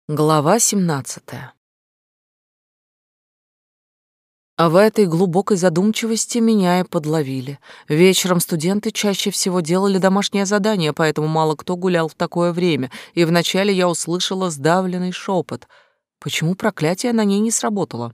Глава 17. А в этой глубокой задумчивости меня и подловили. Вечером студенты чаще всего делали домашнее задание, поэтому мало кто гулял в такое время, и вначале я услышала сдавленный шепот. Почему проклятие на ней не сработало?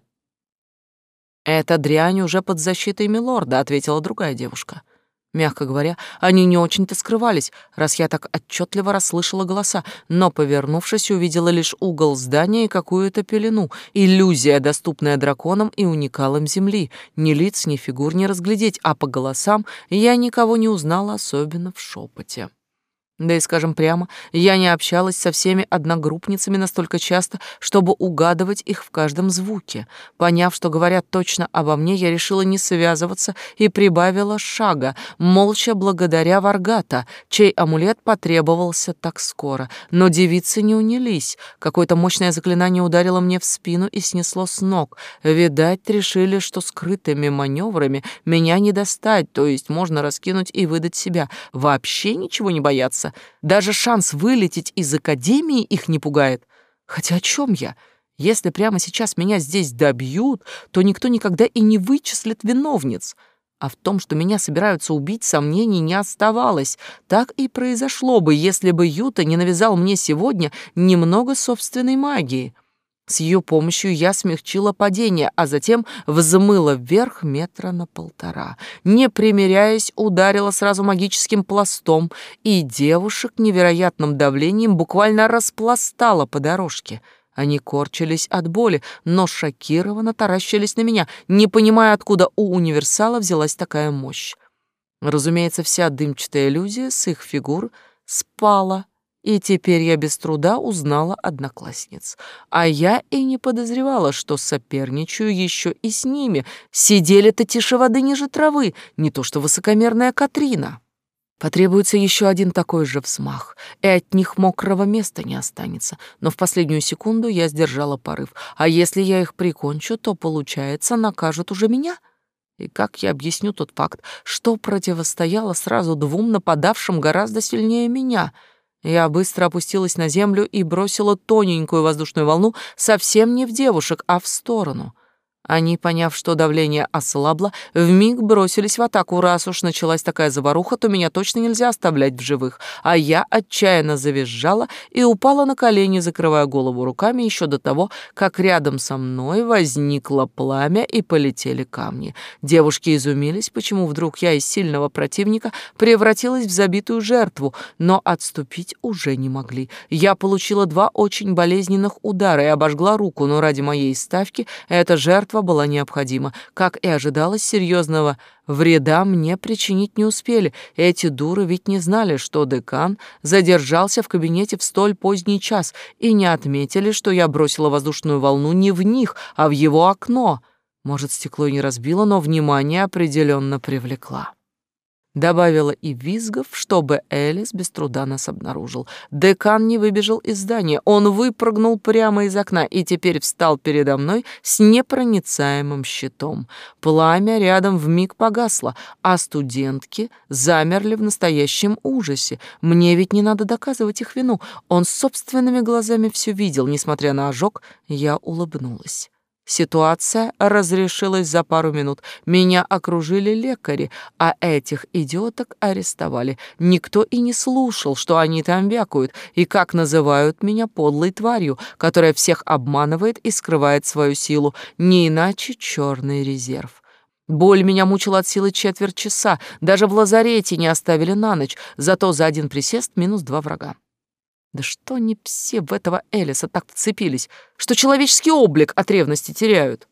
«Эта дрянь уже под защитой милорда», — ответила другая девушка. Мягко говоря, они не очень-то скрывались, раз я так отчетливо расслышала голоса, но, повернувшись, увидела лишь угол здания и какую-то пелену. Иллюзия, доступная драконам и уникалам Земли. Ни лиц, ни фигур не разглядеть, а по голосам я никого не узнала, особенно в шепоте. Да и, скажем прямо, я не общалась со всеми одногруппницами настолько часто, чтобы угадывать их в каждом звуке. Поняв, что говорят точно обо мне, я решила не связываться и прибавила шага, молча благодаря Варгата, чей амулет потребовался так скоро. Но девицы не унялись. Какое-то мощное заклинание ударило мне в спину и снесло с ног. Видать, решили, что скрытыми маневрами меня не достать, то есть можно раскинуть и выдать себя. Вообще ничего не бояться. Даже шанс вылететь из академии их не пугает. Хотя о чем я? Если прямо сейчас меня здесь добьют, то никто никогда и не вычислит виновниц. А в том, что меня собираются убить, сомнений не оставалось. Так и произошло бы, если бы Юта не навязал мне сегодня немного собственной магии. С ее помощью я смягчила падение, а затем взмыла вверх метра на 1,5. Не примиряясь, ударила сразу магическим пластом, и девушек невероятным давлением буквально распластала по дорожке. Они корчились от боли, но шокированно таращились на меня, не понимая, откуда у универсала взялась такая мощь. Разумеется, вся дымчатая иллюзия с их фигур спала, и теперь я без труда узнала одноклассниц. А я и не подозревала, что соперничаю еще и с ними. Сидели-то тише воды ниже травы, не то что высокомерная Катрина. Потребуется еще один такой же взмах, и от них мокрого места не останется. Но в последнюю секунду я сдержала порыв. А если я их прикончу, то, получается, накажут уже меня? И как я объясню тот факт, что противостояло сразу двум нападавшим гораздо сильнее меня? Я быстро опустилась на землю и бросила тоненькую воздушную волну совсем не в девушек, а в сторону. Они, поняв, что давление ослабло, вмиг бросились в атаку. Раз уж началась такая заваруха, то меня точно нельзя оставлять в живых. А я отчаянно завизжала и упала на колени, закрывая голову руками еще до того, как рядом со мной возникло пламя и полетели камни. Девушки изумились, почему вдруг я из сильного противника превратилась в забитую жертву, но отступить уже не могли. Я получила 2 очень болезненных удара и обожгла руку, но ради моей ставки эта жертва была необходима. Как и ожидалось, серьезного вреда мне причинить не успели. Эти дуры ведь не знали, что декан задержался в кабинете в столь поздний час, и не отметили, что я бросила воздушную волну не в них, а в его окно. Может, стекло и не разбило, но внимание определенно привлекла. Добавила и визгов, чтобы Элис без труда нас обнаружил. Декан не выбежал из здания, он выпрыгнул прямо из окна и теперь встал передо мной с непроницаемым щитом. Пламя рядом вмиг погасло, а студентки замерли в настоящем ужасе. Мне ведь не надо доказывать их вину, он собственными глазами все видел. Несмотря на ожог, я улыбнулась. Ситуация разрешилась за пару минут. Меня окружили лекари, а этих идиоток арестовали. Никто и не слушал, что они там вякают, и как называют меня подлой тварью, которая всех обманывает и скрывает свою силу, не иначе черный резерв. Боль меня мучила от силы 1/4 часа, даже в лазарете не оставили на ночь, зато за один присест -2 врага. Да что они все в этого Элиса так вцепились, что человеческий облик от ревности теряют?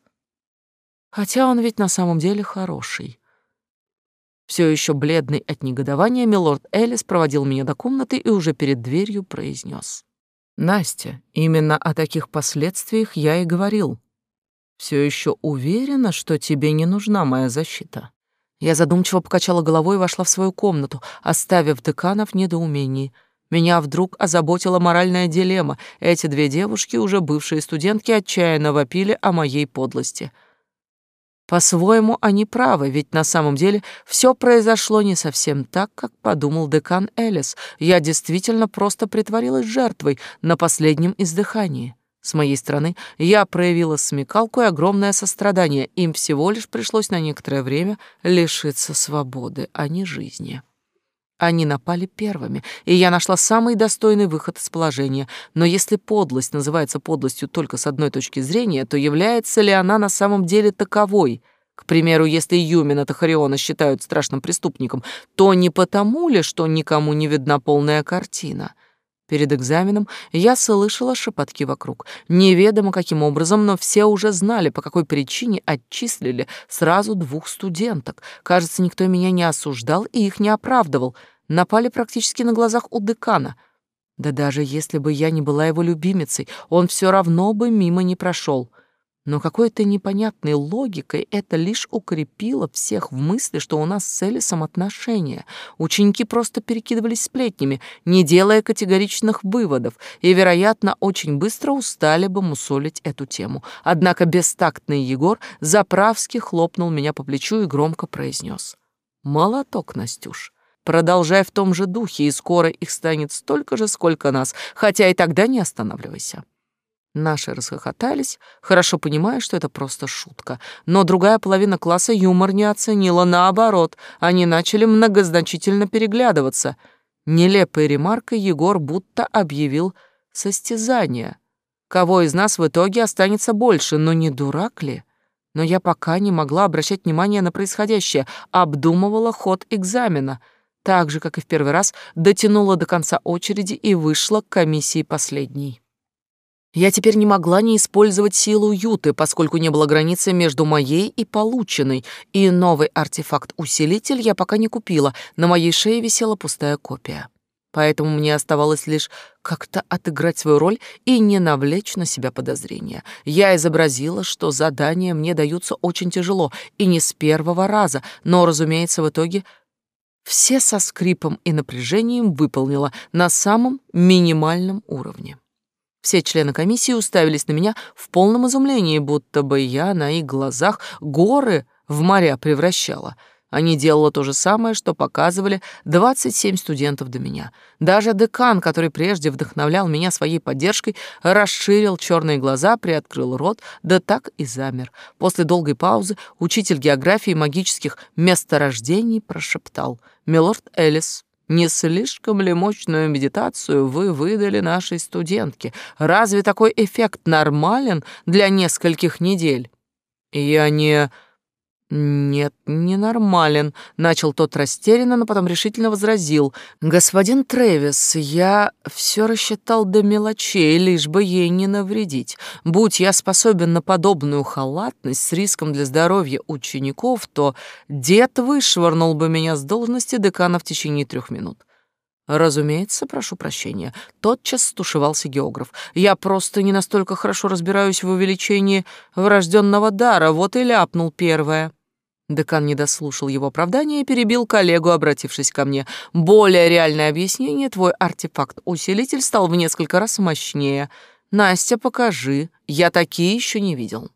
Хотя он ведь на самом деле хороший. Все еще бледный от негодования, милорд Элис проводил меня до комнаты и уже перед дверью произнес: «Настя, именно о таких последствиях я и говорил. Все еще уверена, что тебе не нужна моя защита?» Я задумчиво покачала головой и вошла в свою комнату, оставив декана в недоумении. Меня вдруг озаботила моральная дилемма. Эти 2 девушки, уже бывшие студентки, отчаянно вопили о моей подлости. По-своему они правы, ведь на самом деле все произошло не совсем так, как подумал декан Элис. Я действительно просто притворилась жертвой на последнем издыхании. С моей стороны, я проявила смекалку и огромное сострадание. Им всего лишь пришлось на некоторое время лишиться свободы, а не жизни. Они напали первыми, и я нашла самый достойный выход из положения. Но если подлость называется подлостью только с одной точки зрения, то является ли она на самом деле таковой? К примеру, если Юмина Тахариона считают страшным преступником, то не потому ли, что никому не видна полная картина? Перед экзаменом я слышала шепотки вокруг. Неведомо каким образом, но все уже знали, по какой причине отчислили сразу 2 студенток. Кажется, никто меня не осуждал и их не оправдывал. Напали практически на глазах у декана. Да даже если бы я не была его любимицей, он все равно бы мимо не прошел. Но какой-то непонятной логикой это лишь укрепило всех в мысли, что у нас с Элисом отношения. Ученики просто перекидывались сплетнями, не делая категоричных выводов, и, вероятно, очень быстро устали бы мусолить эту тему. Однако бестактный Егор заправски хлопнул меня по плечу и громко произнес: «Молоток, Настюш. Продолжай в том же духе, и скоро их станет столько же, сколько нас, хотя и тогда не останавливайся». Наши расхохотались, хорошо понимая, что это просто шутка. Но другая половина класса юмор не оценила. Наоборот, они начали многозначительно переглядываться. Нелепой ремаркой Егор будто объявил состязание. Кого из нас в итоге останется больше, но не дурак ли? Но я пока не могла обращать внимание на происходящее, обдумывала ход экзамена. Так же, как и в первый раз, дотянула до конца очереди и вышла к комиссии последней. Я теперь не могла не использовать силу Юты, поскольку не было границы между моей и полученной, и новый артефакт-усилитель я пока не купила, на моей шее висела пустая копия. Поэтому мне оставалось лишь как-то отыграть свою роль и не навлечь на себя подозрения. Я изобразила, что задания мне даются очень тяжело, и не с первого раза, но, разумеется, в итоге все со скрипом и напряжением выполнила на самом минимальном уровне. Все члены комиссии уставились на меня в полном изумлении, будто бы я на их глазах горы в моря превращала. Они делали то же самое, что показывали 27 студентов до меня. Даже декан, который прежде вдохновлял меня своей поддержкой, расширил черные глаза, приоткрыл рот, да так и замер. После долгой паузы учитель географии магических месторождений прошептал: «Милорд Элис, не слишком ли мощную медитацию вы выдали нашей студентке? Разве такой эффект нормален для нескольких недель?» «Я не...» «Нет, не нормален», — начал тот растерянно, но потом решительно возразил. «Господин Трэвис, я все рассчитал до мелочей, лишь бы ей не навредить. Будь я способен на подобную халатность с риском для здоровья учеников, то дед вышвырнул бы меня с должности декана в течение 3 минут». «Разумеется, прошу прощения», — тотчас стушевался географ. «Я просто не настолько хорошо разбираюсь в увеличении врожденного дара, вот и ляпнул первое». Декан не дослушал его оправдания и перебил коллегу, обратившись ко мне. «Более реальное объяснение: твой артефакт-усилитель стал в несколько раз мощнее. Настя, покажи, я такие еще не видел».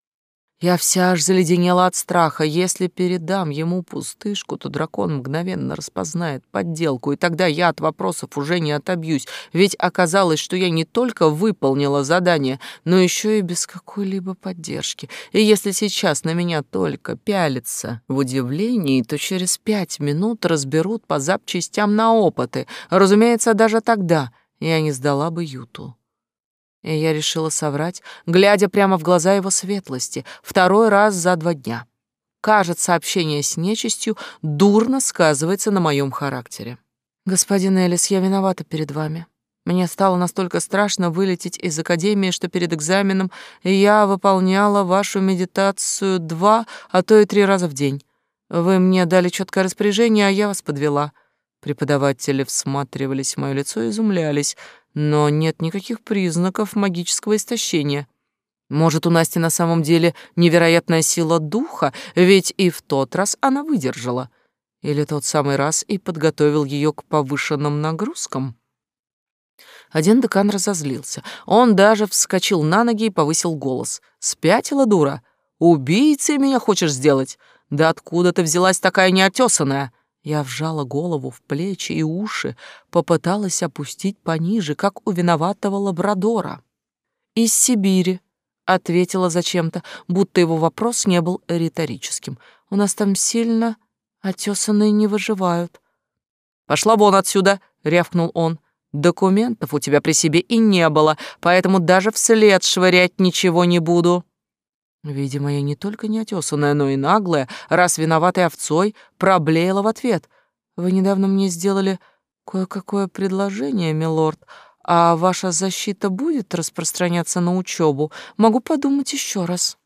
Я вся аж заледенела от страха. Если передам ему пустышку, то дракон мгновенно распознает подделку, и тогда я от вопросов уже не отобьюсь, ведь оказалось, что я не только выполнила задание, но еще и без какой-либо поддержки. И если сейчас на меня только пялятся в удивлении, то через 5 минут разберут по запчастям на опыты. Разумеется, даже тогда я не сдала бы Юту. И я решила соврать, глядя прямо в глаза его светлости, 2-й раз за 2 дня. Кажется, общение с нечистью дурно сказывается на моем характере. «Господин Элис, я виновата перед вами. Мне стало настолько страшно вылететь из академии, что перед экзаменом я выполняла вашу медитацию 2, а то и 3 раза в день. Вы мне дали четкое распоряжение, а я вас подвела». Преподаватели всматривались в мое лицо и изумлялись, но нет никаких признаков магического истощения. Может, у Насти на самом деле невероятная сила духа, ведь и в тот раз она выдержала. Или тот самый раз и подготовил ее к повышенным нагрузкам? Один декан разозлился. Он даже вскочил на ноги и повысил голос. «Спятила дура? Убийцей меня хочешь сделать? Да откуда ты взялась такая неотесанная?» Я вжала голову в плечи и уши, попыталась опустить пониже, как у виноватого лабрадора. «Из Сибири», — ответила зачем-то, будто его вопрос не был риторическим. «У нас там сильно отесанные не выживают». «Пошла вон отсюда!» — рявкнул он. «Документов у тебя при себе и не было, поэтому даже вслед швырять ничего не буду». Видимо, я не только неотесанная, но и наглая, раз виноватой овцой, проблеяла в ответ. «Вы недавно мне сделали кое-какое предложение, милорд, а ваша защита будет распространяться на учебу? Могу подумать еще раз».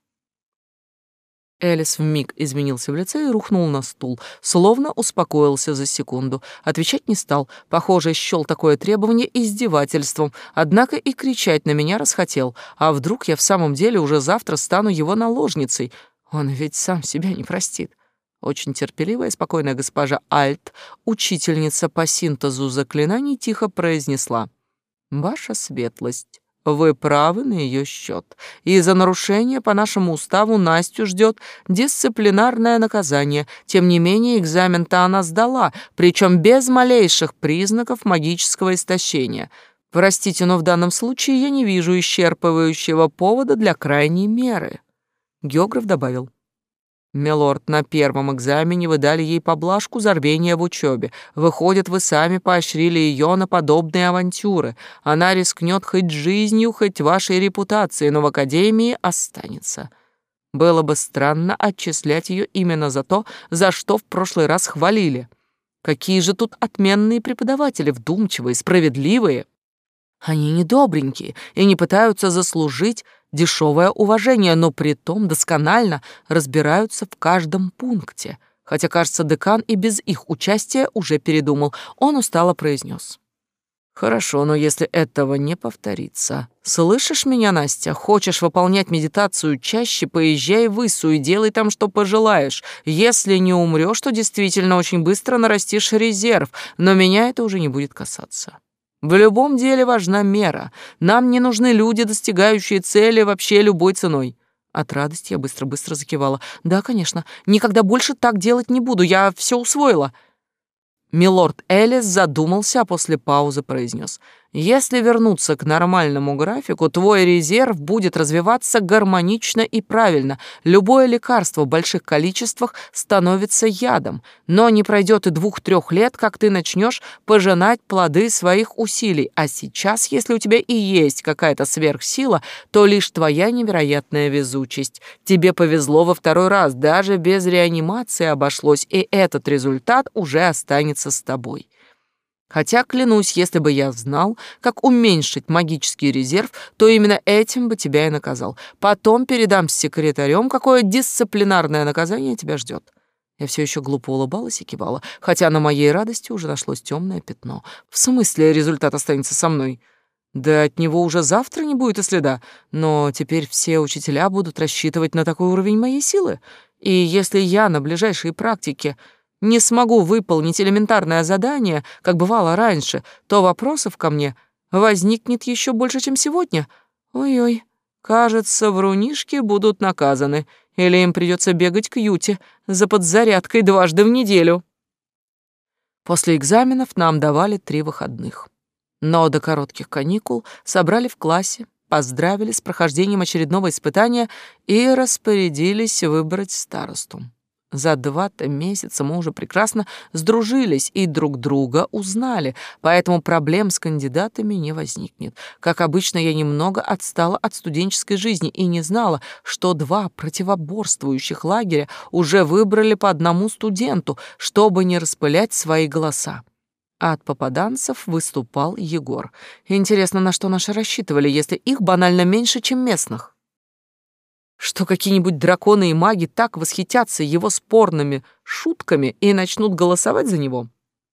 Элис вмиг изменился в лице и рухнул на стул, словно успокоился за секунду. Отвечать не стал, похоже, счёл такое требование издевательством, однако и кричать на меня расхотел. А вдруг я в самом деле уже завтра стану его наложницей? Он ведь сам себя не простит. Очень терпеливая и спокойная госпожа Альт, учительница по синтезу заклинаний, тихо произнесла: «Ваша светлость, вы правы на ее счет, и за нарушение по нашему уставу Настю ждет дисциплинарное наказание. Тем не менее, экзамен-то она сдала, причем без малейших признаков магического истощения. Простите, но в данном случае я не вижу исчерпывающего повода для крайней меры». Географ добавил: «Милорд, на первом экзамене вы дали ей поблажку за рвение в учебе. Выходит, вы сами поощрили ее на подобные авантюры. Она рискнет хоть жизнью, хоть вашей репутацией, но в академии останется. Было бы странно отчислять ее именно за то, за что в прошлый раз хвалили. Какие же тут отменные преподаватели, вдумчивые, справедливые. Они недобренькие и не пытаются заслужить дешевое уважение, но притом досконально разбираются в каждом пункте. Хотя, кажется, декан и без их участия уже передумал. Он устало произнес: «Хорошо, но если этого не повторится. Слышишь меня, Настя? Хочешь выполнять медитацию чаще, поезжай в Иссу и делай там, что пожелаешь. Если не умрешь, то действительно очень быстро нарастишь резерв, но меня это уже не будет касаться». В любом деле важна мера. Нам не нужны люди, достигающие цели вообще любой ценой. От радости я быстро-быстро закивала. Да, конечно, никогда больше так делать не буду, я все усвоила. Милорд Элис задумался, а после паузы произнес: «Если вернуться к нормальному графику, твой резерв будет развиваться гармонично и правильно. Любое лекарство в больших количествах становится ядом, но не пройдет и 2-3 лет, как ты начнешь пожинать плоды своих усилий. А сейчас, если у тебя и есть какая-то сверхсила, то лишь твоя невероятная везучесть. Тебе повезло во второй раз, даже без реанимации обошлось, и этот результат уже останется с тобой. Хотя, клянусь, если бы я знал, как уменьшить магический резерв, то именно этим бы тебя и наказал. Потом передам с секретарем, какое дисциплинарное наказание тебя ждет». Я все еще глупо улыбалась и кивала, хотя на моей радости уже нашлось темное пятно. В смысле, результат останется со мной? Да от него уже завтра не будет и следа. Но теперь все учителя будут рассчитывать на такой уровень моей силы. И если я на ближайшей практике не смогу выполнить элементарное задание, как бывало раньше, то вопросов ко мне возникнет еще больше, чем сегодня. Ой-ой, кажется, врунишки будут наказаны, или им придется бегать к Юте за подзарядкой 2 раза в неделю. После экзаменов нам давали 3 выходных. Но до коротких каникул собрали в классе, поздравили с прохождением очередного испытания и распорядились выбрать старосту. За 2 месяца мы уже прекрасно сдружились и друг друга узнали, поэтому проблем с кандидатами не возникнет. Как обычно, я немного отстала от студенческой жизни и не знала, что 2 противоборствующих лагеря уже выбрали по 1 студенту, чтобы не распылять свои голоса. А от попаданцев выступал Егор. Интересно, на что наши рассчитывали, если их банально меньше, чем местных? Что какие-нибудь драконы и маги так восхитятся его спорными шутками и начнут голосовать за него?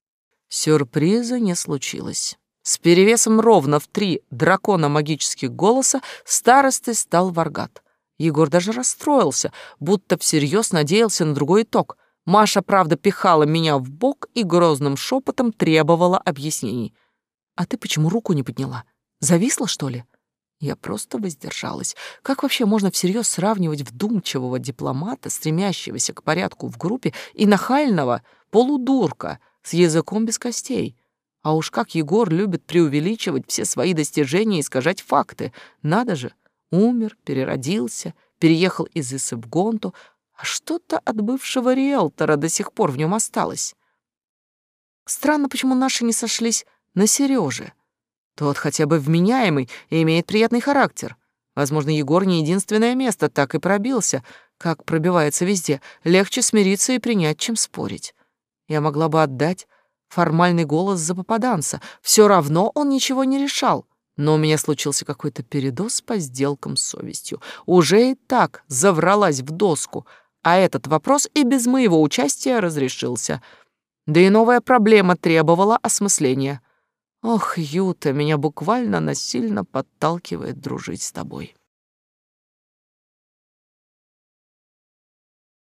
Сюрприза не случилось. С перевесом ровно в 3 дракона магических голоса старостой стал Варгат. Егор даже расстроился, будто всерьез надеялся на другой итог. Маша, правда, пихала меня в бок и грозным шепотом требовала объяснений. «А ты почему руку не подняла? Зависла, что ли?» Я просто воздержалась. Как вообще можно всерьез сравнивать вдумчивого дипломата, стремящегося к порядку в группе, и нахального полудурка с языком без костей? А уж как Егор любит преувеличивать все свои достижения и искажать факты. Надо же, умер, переродился, переехал из Исы в Гонту, а что-то от бывшего риэлтора до сих пор в нем осталось. Странно, почему наши не сошлись на Сереже. Тот хотя бы вменяемый и имеет приятный характер. Возможно, Егор не единственное место, так и пробился, как пробивается везде. Легче смириться и принять, чем спорить. Я могла бы отдать формальный голос за попаданца. Все равно он ничего не решал. Но у меня случился какой-то передоз по сделкам с совестью. Уже и так завралась в доску, а этот вопрос и без моего участия разрешился. Да и новая проблема требовала осмысления. Ох, Юта, меня буквально насильно подталкивает дружить с тобой.